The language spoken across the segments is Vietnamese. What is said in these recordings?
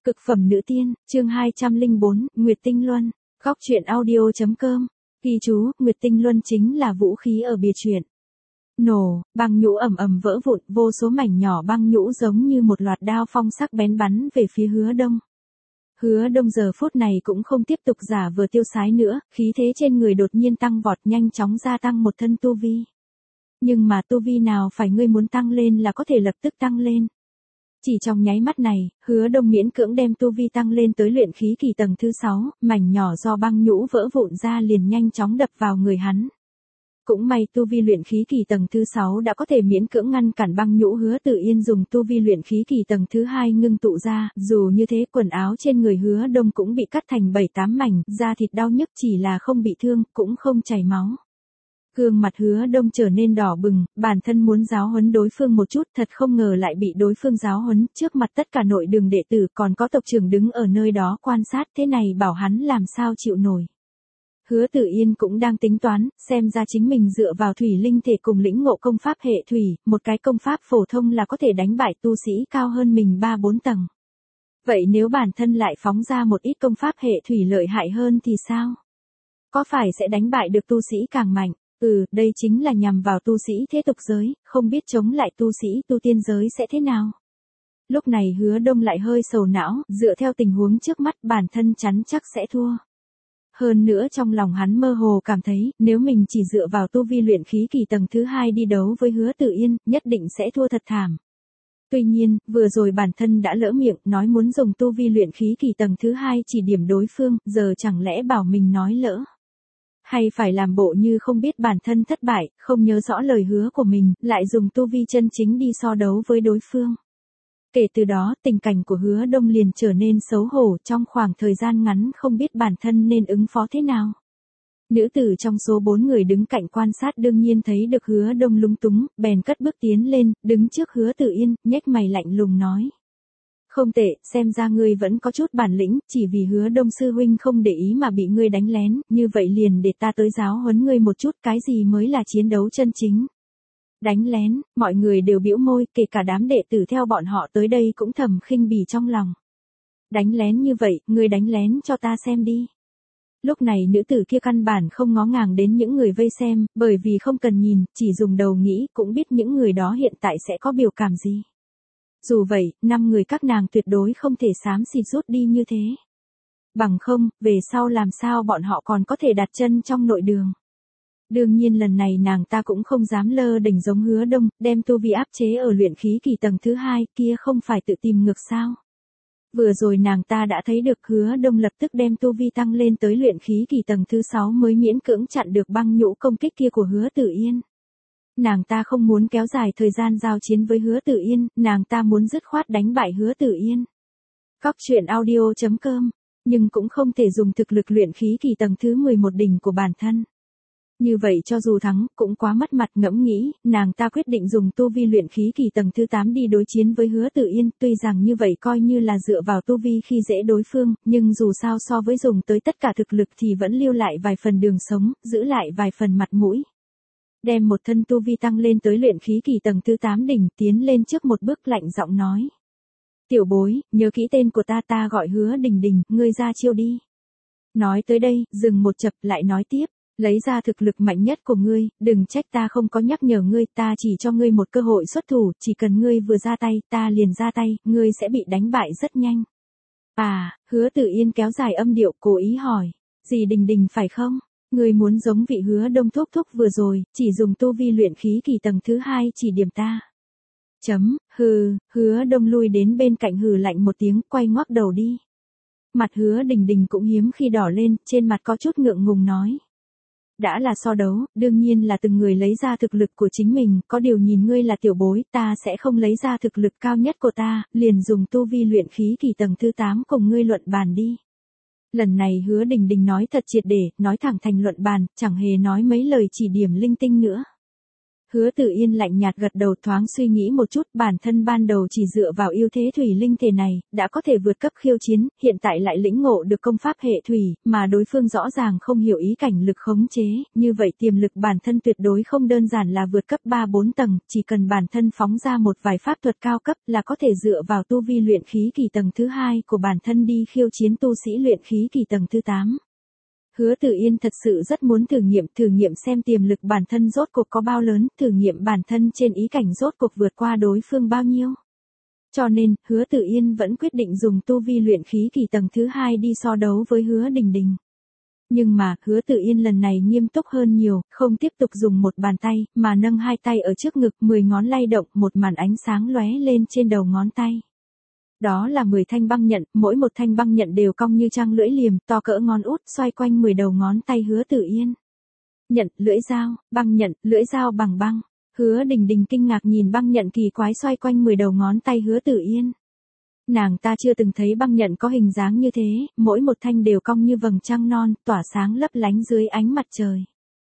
Cực phẩm nữ tiên, chương 204, Nguyệt Tinh Luân, góc truyện audio.com. Ghi chú, Nguyệt Tinh Luân chính là vũ khí ở bìa truyện. Nổ, băng nhũ ầm ầm vỡ vụn, vô số mảnh nhỏ băng nhũ giống như một loạt đao phong sắc bén bắn về phía Hứa Đông. Hứa Đông giờ phút này cũng không tiếp tục giả vờ tiêu sái nữa, khí thế trên người đột nhiên tăng vọt, nhanh chóng gia tăng một thân tu vi. Nhưng mà tu vi nào phải ngươi muốn tăng lên là có thể lập tức tăng lên. Chỉ trong nháy mắt này, Hứa Đông miễn cưỡng đem tu vi tăng lên tới luyện khí kỳ tầng thứ 6, mảnh nhỏ do băng nhũ vỡ vụn ra liền nhanh chóng đập vào người hắn. Cũng may tu vi luyện khí kỳ tầng thứ 6 đã có thể miễn cưỡng ngăn cản băng nhũ. Hứa Tự Yên dùng tu vi luyện khí kỳ tầng thứ 2 ngưng tụ ra, dù như thế quần áo trên người Hứa Đông cũng bị cắt thành 7-8 mảnh, da thịt đau nhức chỉ là không bị thương, cũng không chảy máu. Gương mặt Hứa Đông trở nên đỏ bừng, bản thân muốn giáo huấn đối phương một chút, thật không ngờ lại bị đối phương giáo huấn, trước mặt tất cả nội đường đệ tử còn có tộc trưởng đứng ở nơi đó quan sát, thế này bảo hắn làm sao chịu nổi. Hứa Tự Yên cũng đang tính toán, xem ra chính mình dựa vào thủy linh thể cùng lĩnh ngộ công pháp hệ thủy, một cái công pháp phổ thông là có thể đánh bại tu sĩ cao hơn mình 3-4 tầng. Vậy nếu bản thân lại phóng ra một ít công pháp hệ thủy lợi hại hơn thì sao? Có phải sẽ đánh bại được tu sĩ càng mạnh? Đây chính là nhằm vào tu sĩ thế tục giới, không biết chống lại tu sĩ tu tiên giới sẽ thế nào. Lúc này Hứa Đông lại hơi sầu não, dựa theo tình huống trước mắt bản thân chắn chắc sẽ thua. Hơn nữa trong lòng hắn mơ hồ cảm thấy, nếu mình chỉ dựa vào tu vi luyện khí kỳ tầng thứ 2 đi đấu với Hứa Tự Yên, nhất định sẽ thua thật thảm. Tuy nhiên, vừa rồi bản thân đã lỡ miệng, nói muốn dùng tu vi luyện khí kỳ tầng thứ 2 chỉ điểm đối phương, giờ chẳng lẽ bảo mình nói lỡ. Hay phải làm bộ như không biết bản thân thất bại, không nhớ rõ lời hứa của mình, lại dùng tu vi chân chính đi so đấu với đối phương. Kể từ đó, tình cảnh của Hứa Đông liền trở nên xấu hổ, trong khoảng thời gian ngắn không biết bản thân nên ứng phó thế nào. Nữ tử trong số 4 người đứng cạnh quan sát đương nhiên thấy được Hứa Đông lúng túng, bèn cất bước tiến lên, đứng trước Hứa Tự Yên, nhếch mày lạnh lùng nói. Không tệ, xem ra ngươi vẫn có chút bản lĩnh, chỉ vì Hứa Đông sư huynh không để ý mà bị ngươi đánh lén, như vậy liền để ta tới giáo huấn ngươi một chút, cái gì mới là chiến đấu chân chính. Đánh lén, mọi người đều bĩu môi, kể cả đám đệ tử theo bọn họ tới đây cũng thầm khinh bỉ trong lòng. Đánh lén như vậy, ngươi đánh lén cho ta xem đi. Lúc này nữ tử kia căn bản không ngó ngàng đến những người vây xem, bởi vì không cần nhìn, chỉ dùng đầu nghĩ cũng biết những người đó hiện tại sẽ có biểu cảm gì. Dù vậy, 5 người các nàng tuyệt đối không thể xám xịt rút đi như thế. Bằng không, về sau làm sao bọn họ còn có thể đặt chân trong nội đường. Đương nhiên lần này nàng ta cũng không dám lơ đỉnh giống Hứa Đông, đem tu vi áp chế ở luyện khí kỳ tầng thứ 2, kia không phải tự tìm ngược sao. Vừa rồi nàng ta đã thấy được Hứa Đông lập tức đem tu vi tăng lên tới luyện khí kỳ tầng thứ 6 mới miễn cưỡng chặn được băng nhũ công kích kia của Hứa Tự Yên. Nàng ta không muốn kéo dài thời gian giao chiến với Hứa Tự Yên, nàng ta muốn dứt khoát đánh bại Hứa Tự Yên. Góc truyện audio.com, nhưng cũng không thể dùng thực lực luyện khí kỳ tầng thứ 11 đỉnh của bản thân. Như vậy cho dù thắng, cũng quá mất mặt. Ngẫm nghĩ, nàng ta quyết định dùng tu vi luyện khí kỳ tầng thứ 8 đi đối chiến với Hứa Tự Yên, tuy rằng như vậy coi như là dựa vào tu vi khi dễ đối phương, nhưng dù sao so với dùng tới tất cả thực lực thì vẫn lưu lại vài phần đường sống, giữ lại vài phần mặt mũi. Đem một thân tu vi tăng lên tới luyện khí kỳ tầng thứ 8 đỉnh, tiến lên trước một bước lạnh giọng nói. Tiểu bối, nhớ kỹ tên của ta gọi Hứa Đình Đình, ngươi ra chiêu đi. Nói tới đây, dừng một chập lại nói tiếp. Lấy ra thực lực mạnh nhất của ngươi, đừng trách ta không có nhắc nhở ngươi, ta chỉ cho ngươi một cơ hội xuất thủ, chỉ cần ngươi vừa ra tay, ta liền ra tay, ngươi sẽ bị đánh bại rất nhanh. Hứa Tự Yên kéo dài âm điệu, cố ý hỏi, gì Đình Đình phải không? Ngươi muốn giống vị Hứa Đông thúc thúc vừa rồi, chỉ dùng tu vi luyện khí kỳ tầng thứ 2 chỉ điểm ta. Hứa Đông lui đến bên cạnh hừ lạnh một tiếng, quay ngoắc đầu đi. Mặt Hứa Đình Đình cũng hiếm khi đỏ lên, trên mặt có chút ngượng ngùng nói. Đã là so đấu, đương nhiên là từng người lấy ra thực lực của chính mình, có điều nhìn ngươi là tiểu bối, ta sẽ không lấy ra thực lực cao nhất của ta, liền dùng tu vi luyện khí kỳ tầng thứ 8 cùng ngươi luận bàn đi. Lần này Hứa Đình Đình nói thật triệt để, nói thẳng thành luận bàn, chẳng hề nói mấy lời chỉ điểm linh tinh nữa. Hứa Tử Yên lạnh nhạt gật đầu, thoáng suy nghĩ một chút, bản thân ban đầu chỉ dựa vào yêu thế thủy linh thể này, đã có thể vượt cấp khiêu chiến, hiện tại lại lĩnh ngộ được công pháp hệ thủy, mà đối phương rõ ràng không hiểu ý cảnh lực khống chế, như vậy tiềm lực bản thân tuyệt đối không đơn giản là vượt cấp 3-4 tầng, chỉ cần bản thân phóng ra một vài pháp thuật cao cấp là có thể dựa vào tu vi luyện khí kỳ tầng thứ 2 của bản thân đi khiêu chiến tu sĩ luyện khí kỳ tầng thứ 8. Hứa Tử Yên thật sự rất muốn thử nghiệm xem tiềm lực bản thân rốt cuộc có bao lớn, thử nghiệm bản thân trên ý cảnh rốt cuộc vượt qua đối phương bao nhiêu. Cho nên, Hứa Tử Yên vẫn quyết định dùng tu vi luyện khí kỳ tầng thứ 2 đi so đấu với Hứa Đình Đình. Nhưng mà, Hứa Tử Yên lần này nghiêm túc hơn nhiều, không tiếp tục dùng một bàn tay, mà nâng hai tay ở trước ngực, 10 ngón lay động, một màn ánh sáng lóe lên trên đầu ngón tay. Đó là 10 thanh băng nhận, mỗi một thanh băng nhận đều cong như trang lưỡi liềm, to cỡ ngón út, xoay quanh 10 đầu ngón tay Hứa Tử Yên. Nhận, lưỡi dao, băng nhận, lưỡi dao bằng băng. Hứa Đình Đình kinh ngạc nhìn băng nhận kỳ quái xoay quanh 10 đầu ngón tay Hứa Tử Yên. Nàng ta chưa từng thấy băng nhận có hình dáng như thế, mỗi một thanh đều cong như vầng trăng non, tỏa sáng lấp lánh dưới ánh mặt trời.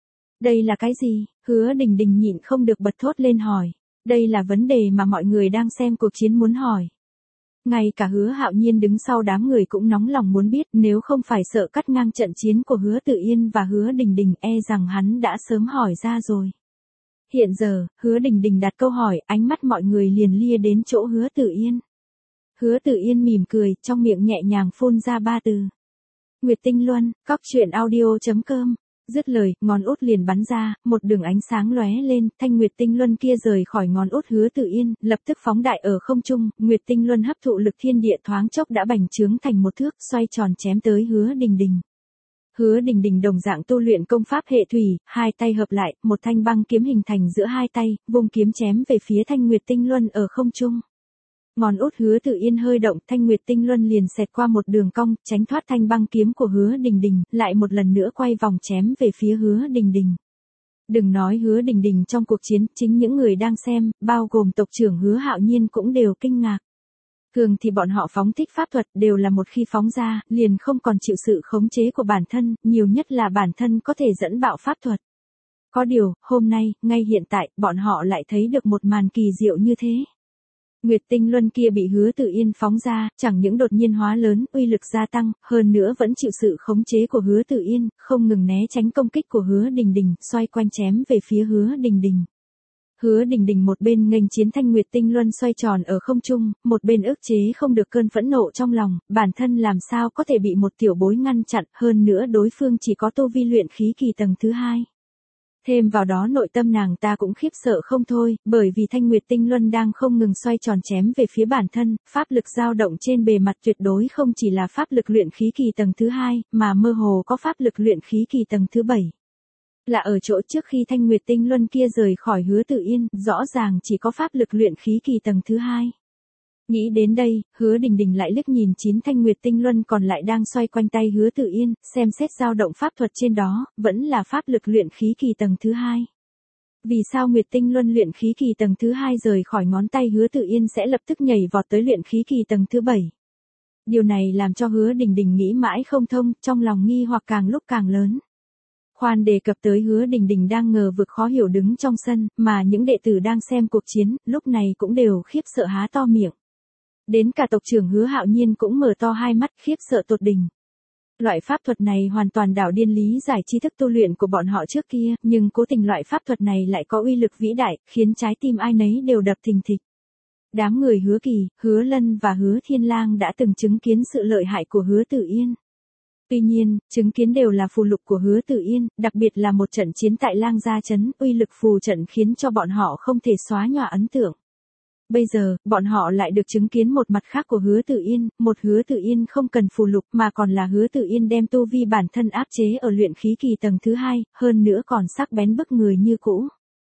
Đây là cái gì? Hứa Đình Đình nhịn không được bật thốt lên hỏi. Đây là vấn đề mà mọi người đang xem cuộc chiến muốn hỏi. Ngay cả Hứa Hạo Nhiên đứng sau đám người cũng nóng lòng muốn biết, nếu không phải sợ cắt ngang trận chiến của Hứa Tử Yên và Hứa Đình Đình, e rằng hắn đã sớm hỏi ra rồi. Hiện giờ, Hứa Đình Đình đặt câu hỏi, ánh mắt mọi người liền lia đến chỗ Hứa Tử Yên. Hứa Tử Yên mỉm cười, trong miệng nhẹ nhàng phun ra 3 từ. Nguyệt Tinh Luân, coctruyện.audio.com. Dứt lời, ngón út liền bắn ra, một đường ánh sáng lóe lên, thanh Nguyệt Tinh Luân kia rời khỏi ngón út Hứa Tử Yên, lập tức phóng đại ở không trung, Nguyệt Tinh Luân hấp thụ lực thiên địa thoáng chốc đã bành trướng thành một thước, xoay tròn chém tới Hứa Đình Đình. Hứa Đình Đình đồng dạng tu luyện công pháp hệ thủy, hai tay hợp lại, một thanh băng kiếm hình thành giữa hai tay, vung kiếm chém về phía thanh Nguyệt Tinh Luân ở không trung. Ngón út Hứa Tử Yên hơi động, thanh Nguyệt Tinh Luân liền xẹt qua một đường cong, tránh thoát thanh băng kiếm của Hứa Đình Đình, lại một lần nữa quay vòng chém về phía Hứa Đình Đình. Đừng nói Hứa Đình Đình trong cuộc chiến, chính những người đang xem, bao gồm tộc trưởng Hứa Hạo Nhiên cũng đều kinh ngạc. Thường thì bọn họ phóng thích pháp thuật đều là một khi phóng ra, liền không còn chịu sự khống chế của bản thân, nhiều nhất là bản thân có thể dẫn bạo pháp thuật. Có điều, hôm nay, ngay hiện tại, bọn họ lại thấy được một màn kỳ diệu như thế. Nguyệt Tinh Luân kia bị Hứa Tử Yên phóng ra, chẳng những đột nhiên hóa lớn, uy lực gia tăng, hơn nữa vẫn chịu sự khống chế của Hứa Tử Yên, không ngừng né tránh công kích của Hứa Đình Đình, xoay quanh chém về phía Hứa Đình Đình. Hứa Đình Đình một bên nghênh chiến thanh Nguyệt Tinh Luân xoay tròn ở không trung, một bên ức chế không được cơn phẫn nộ trong lòng, bản thân làm sao có thể bị một tiểu bối ngăn chặn, hơn nữa đối phương chỉ có tu vi luyện khí kỳ tầng thứ 2. Thêm vào đó nội tâm nàng ta cũng khiếp sợ không thôi, bởi vì thanh Nguyệt Tinh Luân đang không ngừng xoay tròn chém về phía bản thân, pháp lực dao động trên bề mặt tuyệt đối không chỉ là pháp lực luyện khí kỳ tầng thứ 2, mà mơ hồ có pháp lực luyện khí kỳ tầng thứ 7. Là ở chỗ trước khi thanh Nguyệt Tinh Luân kia rời khỏi Hứa Tử Yên, rõ ràng chỉ có pháp lực luyện khí kỳ tầng thứ 2. Nghĩ đến đây, Hứa Đình Đình lại liếc nhìn 9 thanh Nguyệt Tinh Luân còn lại đang xoay quanh tay Hứa Tử Yên, xem xét dao động pháp thuật trên đó, vẫn là pháp lực luyện khí kỳ tầng thứ 2. Vì sao Nguyệt Tinh Luân luyện khí kỳ tầng thứ 2 rời khỏi ngón tay Hứa Tử Yên sẽ lập tức nhảy vọt tới luyện khí kỳ tầng thứ 7? Điều này làm cho Hứa Đình Đình nghĩ mãi không thông, trong lòng nghi hoặc càng lúc càng lớn. Khoan đề cập tới Hứa Đình Đình đang ngờ vực khó hiểu đứng trong sân, mà những đệ tử đang xem cuộc chiến, lúc này cũng đều khiếp sợ há to miệng. Đến cả tộc trưởng Hứa Hạo Nhiên cũng mở to hai mắt khiếp sợ tột đỉnh. Loại pháp thuật này hoàn toàn đảo điên lý giải tri thức tu luyện của bọn họ trước kia, nhưng cố tình loại pháp thuật này lại có uy lực vĩ đại, khiến trái tim ai nấy đều đập thình thịch. Đám người Hứa Kỳ, Hứa Lân và Hứa Thiên Lang đã từng chứng kiến sự lợi hại của Hứa Tử Yên. Tuy nhiên, chứng kiến đều là phù lục của Hứa Tử Yên, đặc biệt là một trận chiến tại Lang Gia Trấn, uy lực phù trận khiến cho bọn họ không thể xóa nhòa ấn tượng. Bây giờ, bọn họ lại được chứng kiến một mặt khác của Hứa Tử Yên, một Hứa Tử Yên không cần phù lục mà còn là Hứa Tử Yên đem tu vi bản thân áp chế ở luyện khí kỳ tầng thứ 2, hơn nữa còn sắc bén bức người như cũ.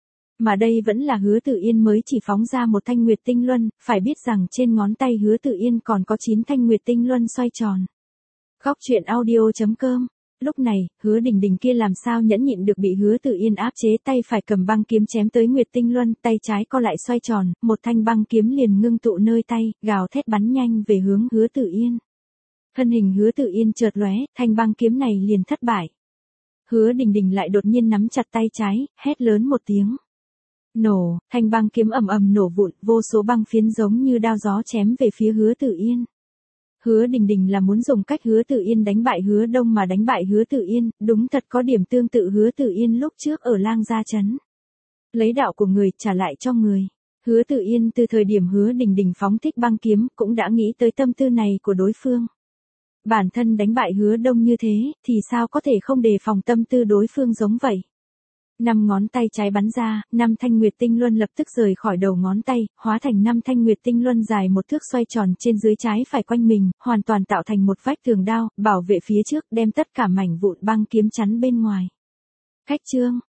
Mà đây vẫn là Hứa Tử Yên mới chỉ phóng ra một thanh Nguyệt Tinh Luân, phải biết rằng trên ngón tay Hứa Tử Yên còn có 9 thanh Nguyệt Tinh Luân xoay tròn. Coctruyện.audio.com. Lúc này, Hứa Đình Đình kia làm sao nhẫn nhịn được bị Hứa Tử Yên áp chế, tay phải cầm băng kiếm chém tới Nguyệt Tinh Luân, tay trái co lại xoay tròn, một thanh băng kiếm liền ngưng tụ nơi tay, gào thét bắn nhanh về hướng Hứa Tử Yên. Thân hình Hứa Tử Yên chợt lóe, thanh băng kiếm này liền thất bại. Hứa Đình Đình lại đột nhiên nắm chặt tay trái, hét lớn một tiếng. Nổ, thanh băng kiếm ầm ầm nổ vụn, vô số băng phiến giống như đao gió chém về phía Hứa Tử Yên. Hứa Đình Đình là muốn dùng cách Hứa Tử Yên đánh bại Hứa Đông mà đánh bại Hứa Tử Yên, đúng thật có điểm tương tự Hứa Tử Yên lúc trước ở Lang Gia Trấn. Lấy đạo của người trả lại cho người. Hứa Tử Yên từ thời điểm Hứa Đình Đình phóng thích băng kiếm cũng đã nghĩ tới tâm tư này của đối phương. Bản thân đánh bại Hứa Đông như thế, thì sao có thể không đề phòng tâm tư đối phương giống vậy. 5 ngón tay trái bắn ra, 5 thanh nguyệt tinh luân lập tức rời khỏi đầu ngón tay, hóa thành 5 thanh nguyệt tinh luân dài một thước xoay tròn trên dưới trái phải quanh mình, hoàn toàn tạo thành một vách tường đao, bảo vệ phía trước, đem tất cả mảnh vụn băng kiếm chắn bên ngoài. Khách chương